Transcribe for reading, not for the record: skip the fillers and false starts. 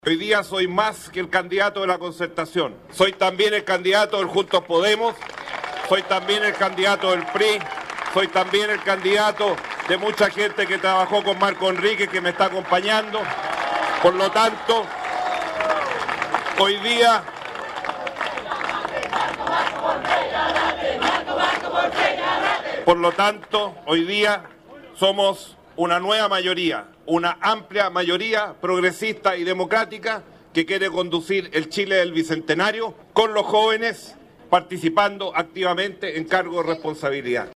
Hoy día soy más que el candidato de la Concertación. Soy también el candidato del Juntos Podemos, soy también el candidato del PRI, soy también el candidato de mucha gente que trabajó con Marco Enríquez, que me está acompañando. Por lo tanto, hoy día somos una nueva mayoría, una amplia mayoría progresista y democrática que quiere conducir el Chile del Bicentenario con los jóvenes participando activamente en cargos de responsabilidad.